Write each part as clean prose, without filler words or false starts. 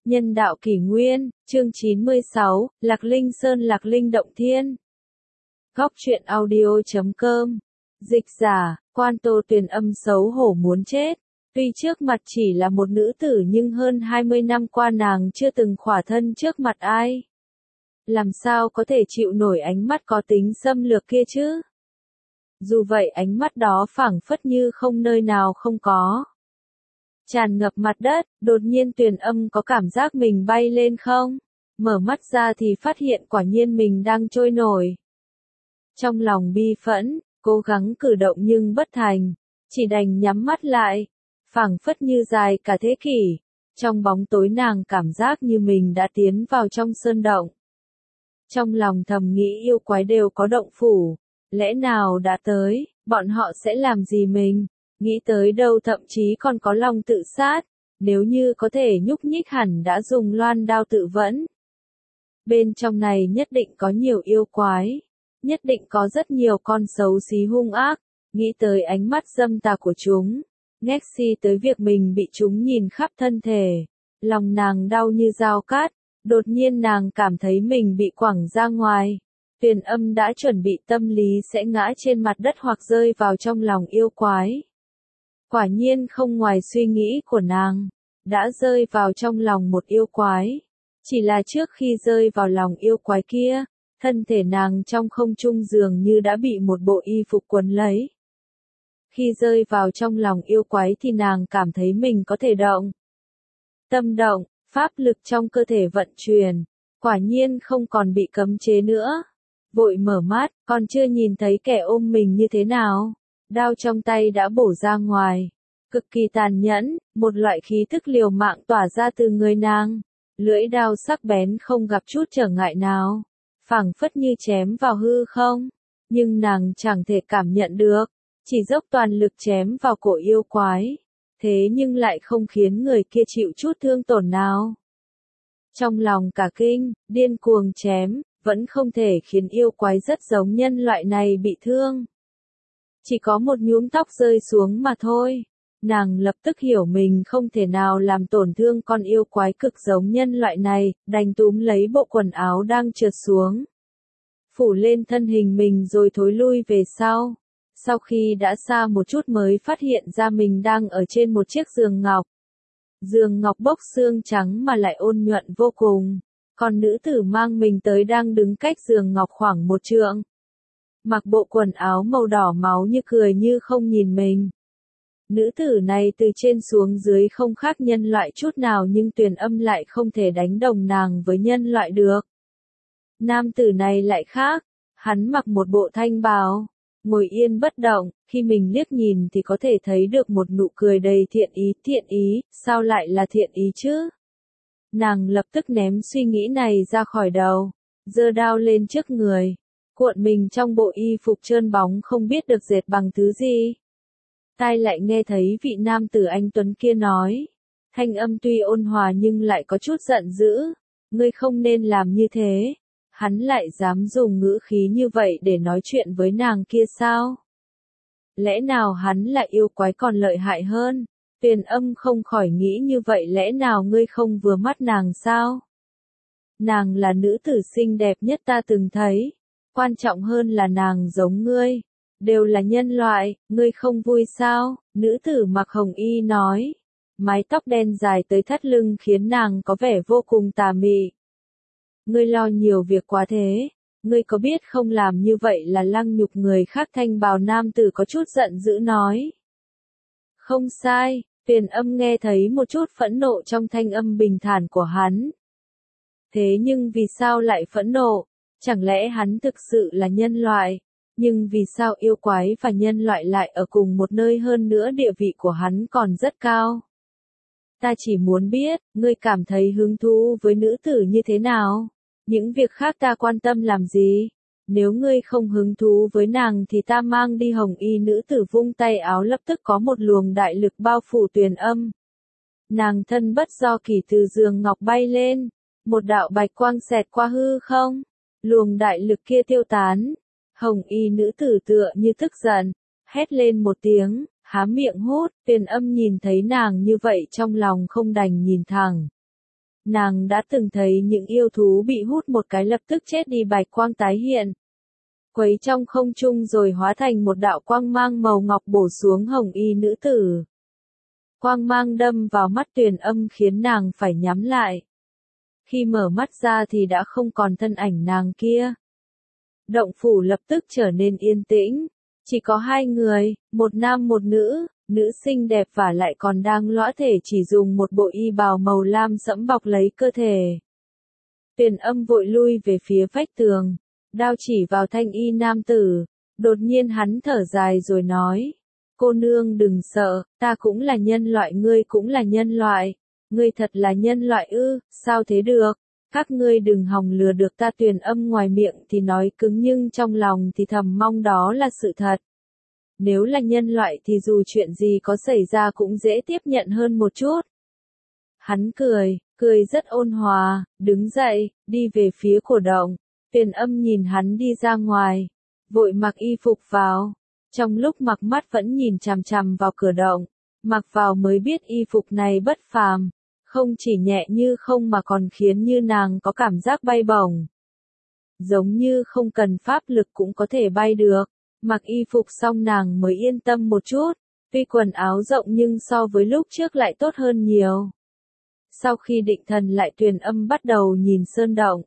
Nhân đạo kỷ nguyên, chương 96, Lạc Linh Sơn Lạc Linh Động Thiên. Góc truyện audio.com. Dịch giả, Quan Tô Tuyền Âm xấu hổ muốn chết. Tuy trước mặt chỉ là một nữ tử nhưng hơn 20 năm qua nàng chưa từng khỏa thân trước mặt ai. Làm sao có thể chịu nổi ánh mắt có tính xâm lược kia chứ? Dù vậy ánh mắt đó phảng phất như không nơi nào không có. Tràn ngập mặt đất, đột nhiên Tuyền Âm có cảm giác mình bay lên không? Mở mắt ra thì phát hiện quả nhiên mình đang trôi nổi. Trong lòng bi phẫn, cố gắng cử động nhưng bất thành, chỉ đành nhắm mắt lại. Phảng phất như dài cả thế kỷ, trong bóng tối nàng cảm giác như mình đã tiến vào trong sơn động. Trong lòng thầm nghĩ yêu quái đều có động phủ, lẽ nào đã tới, bọn họ sẽ làm gì mình? Nghĩ tới đâu thậm chí còn có lòng tự sát, nếu như có thể nhúc nhích hẳn đã dùng loan đao tự vẫn. Bên trong này nhất định có nhiều yêu quái, nhất định có rất nhiều con xấu xí hung ác, nghĩ tới ánh mắt dâm tà của chúng, ghét si tới việc mình bị chúng nhìn khắp thân thể, lòng nàng đau như dao cát, đột nhiên nàng cảm thấy mình bị quẳng ra ngoài. Tuyền Âm đã chuẩn bị tâm lý sẽ ngã trên mặt đất hoặc rơi vào trong lòng yêu quái. Quả nhiên không ngoài suy nghĩ của nàng, đã rơi vào trong lòng một yêu quái. Chỉ là trước khi rơi vào lòng yêu quái kia, thân thể nàng trong không trung dường như đã bị một bộ y phục quấn lấy. Khi rơi vào trong lòng yêu quái thì nàng cảm thấy mình có thể động. Tâm động, pháp lực trong cơ thể vận chuyển, quả nhiên không còn bị cấm chế nữa. Vội mở mắt, còn chưa nhìn thấy kẻ ôm mình như thế nào. Đao trong tay đã bổ ra ngoài. Cực kỳ tàn nhẫn, một loại khí tức liều mạng tỏa ra từ người nàng. Lưỡi đao sắc bén không gặp chút trở ngại nào. Phảng phất như chém vào hư không. Nhưng nàng chẳng thể cảm nhận được. Chỉ dốc toàn lực chém vào cổ yêu quái. Thế nhưng lại không khiến người kia chịu chút thương tổn nào. Trong lòng cả kinh, điên cuồng chém, vẫn không thể khiến yêu quái rất giống nhân loại này bị thương. Chỉ có một nhúm tóc rơi xuống mà thôi. Nàng lập tức hiểu mình không thể nào làm tổn thương con yêu quái cực giống nhân loại này, đành túm lấy bộ quần áo đang trượt xuống. Phủ lên thân hình mình rồi thối lui về sau. Sau khi đã xa một chút mới phát hiện ra mình đang ở trên một chiếc giường ngọc. Giường ngọc bốc xương trắng mà lại ôn nhuận vô cùng. Còn nữ tử mang mình tới đang đứng cách giường ngọc khoảng một trượng. Mặc bộ quần áo màu đỏ máu như cười như không nhìn mình. Nữ tử này từ trên xuống dưới không khác nhân loại chút nào nhưng Tuyền Âm lại không thể đánh đồng nàng với nhân loại được. Nam tử này lại khác, hắn mặc một bộ thanh bào, ngồi yên bất động, khi mình liếc nhìn thì có thể thấy được một nụ cười đầy thiện ý, sao lại là thiện ý chứ? Nàng lập tức ném suy nghĩ này ra khỏi đầu, giơ đao lên trước người, cuộn mình trong bộ y phục trơn bóng không biết được dệt bằng thứ gì. Tai lại nghe thấy vị nam tử anh tuấn kia nói, thanh âm tuy ôn hòa nhưng lại có chút giận dữ, ngươi không nên làm như thế. Hắn lại dám dùng ngữ khí như vậy để nói chuyện với nàng kia sao? Lẽ nào hắn là yêu quái còn lợi hại hơn? Tuyền Âm không khỏi nghĩ như vậy, lẽ nào ngươi không vừa mắt nàng sao? Nàng là nữ tử xinh đẹp nhất ta từng thấy. Quan trọng hơn là nàng giống ngươi. Đều là nhân loại, ngươi không vui sao? Nữ tử mặc hồng y nói. Mái tóc đen dài tới thắt lưng khiến nàng có vẻ vô cùng tà mị. Ngươi lo nhiều việc quá thế. Ngươi có biết không làm như vậy là lăng nhục người khác? Thanh bào nam tử có chút giận dữ nói. Không sai, Tuyền Âm nghe thấy một chút phẫn nộ trong thanh âm bình thản của hắn. Thế nhưng vì sao lại phẫn nộ? Chẳng lẽ hắn thực sự là nhân loại? Nhưng vì sao yêu quái và nhân loại lại ở cùng một nơi, hơn nữa địa vị của hắn còn rất cao? Ta chỉ muốn biết, ngươi cảm thấy hứng thú với nữ tử như thế nào? Những việc khác ta quan tâm làm gì? Nếu ngươi không hứng thú với nàng thì ta mang đi. Hồng y nữ tử vung tay áo, lập tức có một luồng đại lực bao phủ Tuyền Âm. Nàng thân bất do kỷ từ giường ngọc bay lên, một đạo bạch quang xẹt qua hư không, luồng đại lực kia tiêu tán. Hồng y nữ tử tựa như tức giận, hét lên một tiếng, há miệng hút. Tuyền Âm nhìn thấy nàng như vậy trong lòng không đành nhìn thẳng. Nàng đã từng thấy những yêu thú bị hút một cái lập tức chết đi bạch quang tái hiện. Quấy trong không trung rồi hóa thành một đạo quang mang màu ngọc bổ xuống hồng y nữ tử. Quang mang đâm vào mắt Tuyền Âm khiến nàng phải nhắm lại. Khi mở mắt ra thì đã không còn thân ảnh nàng kia. Động phủ lập tức trở nên yên tĩnh. Chỉ có hai người, một nam một nữ, nữ xinh đẹp và lại còn đang lõa thể chỉ dùng một bộ y bào màu lam sẫm bọc lấy cơ thể. Tuyền Âm vội lui về phía vách tường, đao chỉ vào thanh y nam tử. Đột nhiên hắn thở dài rồi nói. Cô nương đừng sợ, ta cũng là nhân loại, ngươi cũng là nhân loại. Ngươi thật là nhân loại ư, sao thế được? Các ngươi đừng hòng lừa được ta. Tuyền Âm ngoài miệng thì nói cứng nhưng trong lòng thì thầm mong đó là sự thật. Nếu là nhân loại thì dù chuyện gì có xảy ra cũng dễ tiếp nhận hơn một chút. Hắn cười rất ôn hòa, đứng dậy, đi về phía cổ động. Tuyền Âm nhìn hắn đi ra ngoài, vội mặc y phục vào. Trong lúc mặc mắt vẫn nhìn chằm chằm vào cửa động, mặc vào mới biết y phục này bất phàm, không chỉ nhẹ như không mà còn khiến như nàng có cảm giác bay bổng. Giống như không cần pháp lực cũng có thể bay được. Mặc y phục xong nàng mới yên tâm một chút, tuy quần áo rộng nhưng so với lúc trước lại tốt hơn nhiều. Sau khi định thần lại Tuyền Âm bắt đầu nhìn sơn động.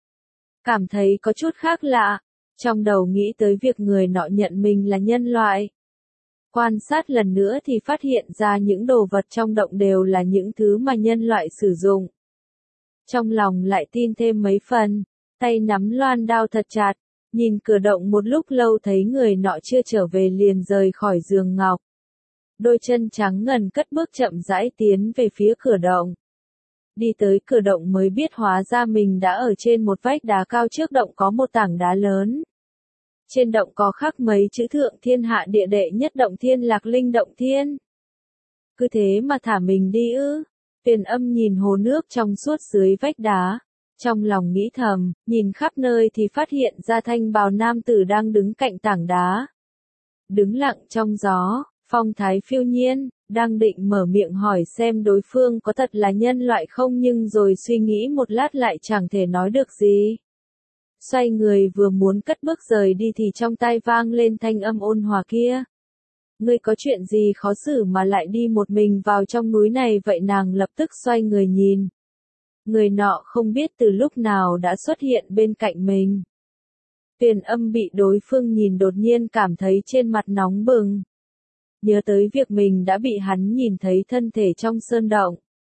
Cảm thấy có chút khác lạ, trong đầu nghĩ tới việc người nọ nhận mình là nhân loại. Quan sát lần nữa thì phát hiện ra những đồ vật trong động đều là những thứ mà nhân loại sử dụng. Trong lòng lại tin thêm mấy phần, tay nắm loan đao thật chặt. Nhìn cửa động một lúc lâu thấy người nọ chưa trở về liền rời khỏi giường ngọc. Đôi chân trắng ngần cất bước chậm rãi tiến về phía cửa động. Đi tới cửa động mới biết hóa ra mình đã ở trên một vách đá cao, trước động có một tảng đá lớn. Trên động có khắc mấy chữ Thượng Thiên Hạ Địa Đệ Nhất Động Thiên Lạc Linh Động Thiên. Cứ thế mà thả mình đi ư? Tuyền Âm nhìn hồ nước trong suốt dưới vách đá. Trong lòng nghĩ thầm, nhìn khắp nơi thì phát hiện ra thanh bào nam tử đang đứng cạnh tảng đá. Đứng lặng trong gió, phong thái phiêu nhiên, đang định mở miệng hỏi xem đối phương có thật là nhân loại không nhưng rồi suy nghĩ một lát lại chẳng thể nói được gì. Xoay người vừa muốn cất bước rời đi thì trong tai vang lên thanh âm ôn hòa kia. Ngươi có chuyện gì khó xử mà lại đi một mình vào trong núi này vậy? Nàng lập tức xoay người nhìn. Người nọ không biết từ lúc nào đã xuất hiện bên cạnh mình. Tuyền Âm bị đối phương nhìn đột nhiên cảm thấy trên mặt nóng bừng. Nhớ tới việc mình đã bị hắn nhìn thấy thân thể trong sơn động.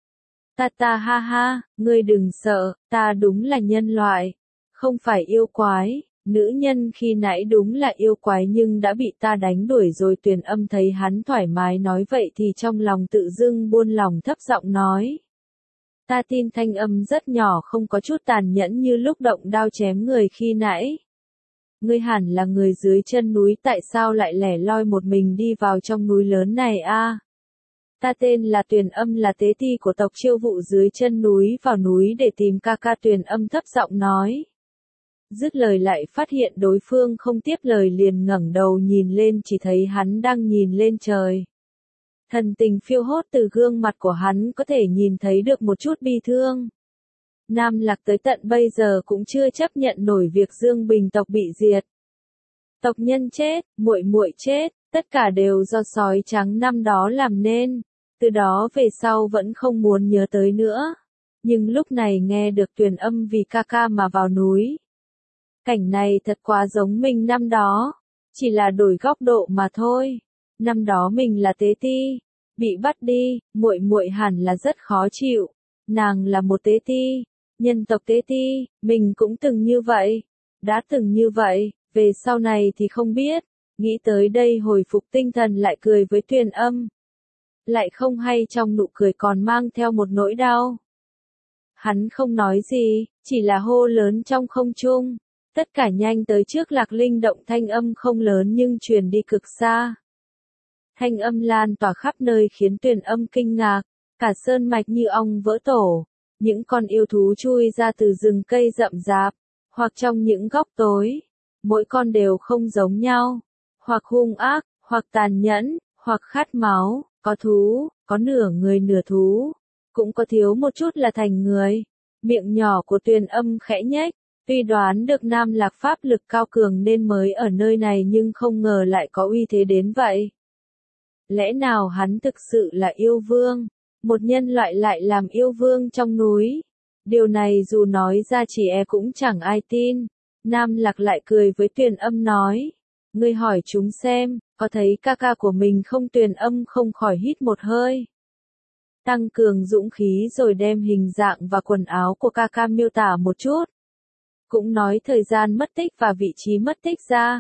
Ta ha ha, ngươi đừng sợ, ta đúng là nhân loại, không phải yêu quái. Nữ nhân khi nãy đúng là yêu quái nhưng đã bị ta đánh đuổi rồi. Tuyền Âm thấy hắn thoải mái nói vậy thì trong lòng tự dưng buông lòng, thấp giọng nói. Ta tin. Thanh âm rất nhỏ không có chút tàn nhẫn như lúc động đao chém người khi nãy. Ngươi hẳn là người dưới chân núi, tại sao lại lẻ loi một mình đi vào trong núi lớn này a? Ta tên là Tuyền Âm, là tế ti của tộc Chiêu Vụ dưới chân núi, vào núi để tìm ca ca. Tuyền Âm thấp giọng nói. Dứt lời lại phát hiện đối phương không tiếp lời liền ngẩng đầu nhìn lên, chỉ thấy hắn đang nhìn lên trời. Thần tình phiêu hốt từ gương mặt của hắn có thể nhìn thấy được một chút bi thương. Nam Lạc tới tận bây giờ cũng chưa chấp nhận nổi việc Dương Bình tộc bị diệt. Tộc nhân chết, muội muội chết, tất cả đều do sói trắng năm đó làm nên. Từ đó về sau vẫn không muốn nhớ tới nữa. Nhưng lúc này nghe được Tuyền Âm vì ca ca mà vào núi. Cảnh này thật quá giống mình năm đó. Chỉ là đổi góc độ mà thôi. Năm đó mình là tế ti, bị bắt đi, muội muội hẳn là rất khó chịu. Nàng là một tế ti, nhân tộc tế ti, mình cũng từng như vậy. Đã từng như vậy, về sau này thì không biết. Nghĩ tới đây hồi phục tinh thần lại cười với Tuyền Âm. Lại không hay trong nụ cười còn mang theo một nỗi đau. Hắn không nói gì, chỉ là hô lớn trong không trung. Tất cả nhanh tới trước Lạc Linh động. Thanh âm không lớn nhưng truyền đi cực xa. Thanh âm lan tỏa khắp nơi khiến Tuyền Âm kinh ngạc. Cả sơn mạch như ong vỡ tổ. Những con yêu thú chui ra từ rừng cây rậm rạp, hoặc trong những góc tối. Mỗi con đều không giống nhau. Hoặc hung ác, hoặc tàn nhẫn, hoặc khát máu. Có thú, có nửa người nửa thú. cũng có thiếu một chút là thành người. Miệng nhỏ của Tuyền Âm khẽ nhếch, tuy đoán được Nam Lạc pháp lực cao cường nên mới ở nơi này nhưng không ngờ lại có uy thế đến vậy. Lẽ nào hắn thực sự là yêu vương? Một nhân loại lại làm yêu vương trong núi? Điều này dù nói ra chỉ e cũng chẳng ai tin. Nam Lạc lại cười với Tuyền Âm nói. Ngươi hỏi chúng xem, có thấy ca ca của mình không? Tuyền Âm không khỏi hít một hơi. Tăng cường dũng khí rồi đem hình dạng và quần áo của ca ca miêu tả một chút. Cũng nói thời gian mất tích và vị trí mất tích ra.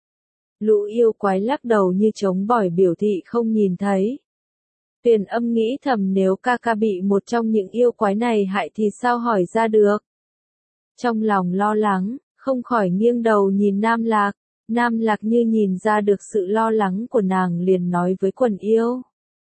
Lũ yêu quái lắc đầu như chống bỏi biểu thị không nhìn thấy. Tuyền Âm nghĩ thầm nếu ca ca bị một trong những yêu quái này hại thì sao hỏi ra được. Trong lòng lo lắng, không khỏi nghiêng đầu nhìn Nam Lạc. Nam Lạc như nhìn ra được sự lo lắng của nàng liền nói với quần yêu.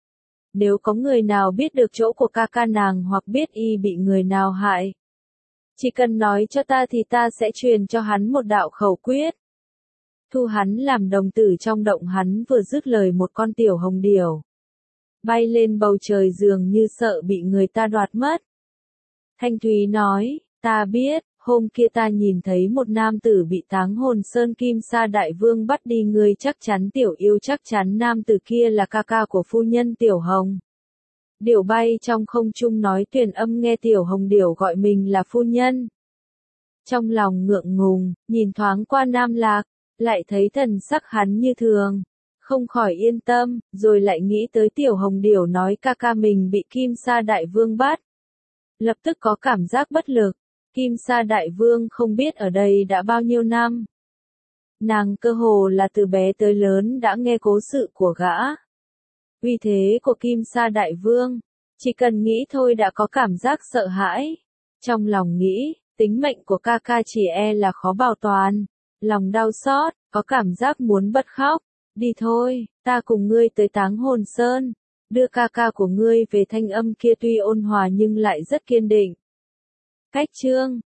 Nếu có người nào biết được chỗ của ca ca nàng hoặc biết y bị người nào hại, chỉ cần nói cho ta thì ta sẽ truyền cho hắn một đạo khẩu quyết. Thu hắn làm đồng tử. Trong động hắn vừa dứt lời một con tiểu hồng điểu bay lên bầu trời dường như sợ bị người ta đoạt mất. Thanh Thúy nói, ta biết, hôm kia ta nhìn thấy một nam tử bị Táng Hồn Sơn Kim Sa Đại Vương bắt đi, ngươi chắc chắn tiểu yêu chắc chắn nam tử kia là ca ca của phu nhân Tiểu Hồng. Điểu bay trong không trung nói. Tuyền Âm nghe Tiểu Hồng điểu gọi mình là phu nhân. Trong lòng ngượng ngùng, nhìn thoáng qua Nam Lạc, lại thấy thần sắc hắn như thường. Không khỏi yên tâm, rồi lại nghĩ tới Tiểu Hồng điểu nói ca ca mình bị Kim Sa Đại Vương bắt. Lập tức có cảm giác bất lực. Kim Sa Đại Vương không biết ở đây đã bao nhiêu năm. Nàng cơ hồ là từ bé tới lớn đã nghe cố sự của gã. Uy thế của Kim Sa Đại Vương, chỉ cần nghĩ thôi đã có cảm giác sợ hãi. Trong lòng nghĩ, tính mệnh của ca ca chỉ e là khó bảo toàn. Lòng đau xót, có cảm giác muốn bật khóc. Đi thôi, ta cùng ngươi tới Táng Hồn Sơn. Đưa ca ca của ngươi về. Thanh âm kia tuy ôn hòa nhưng lại rất kiên định. Cách chương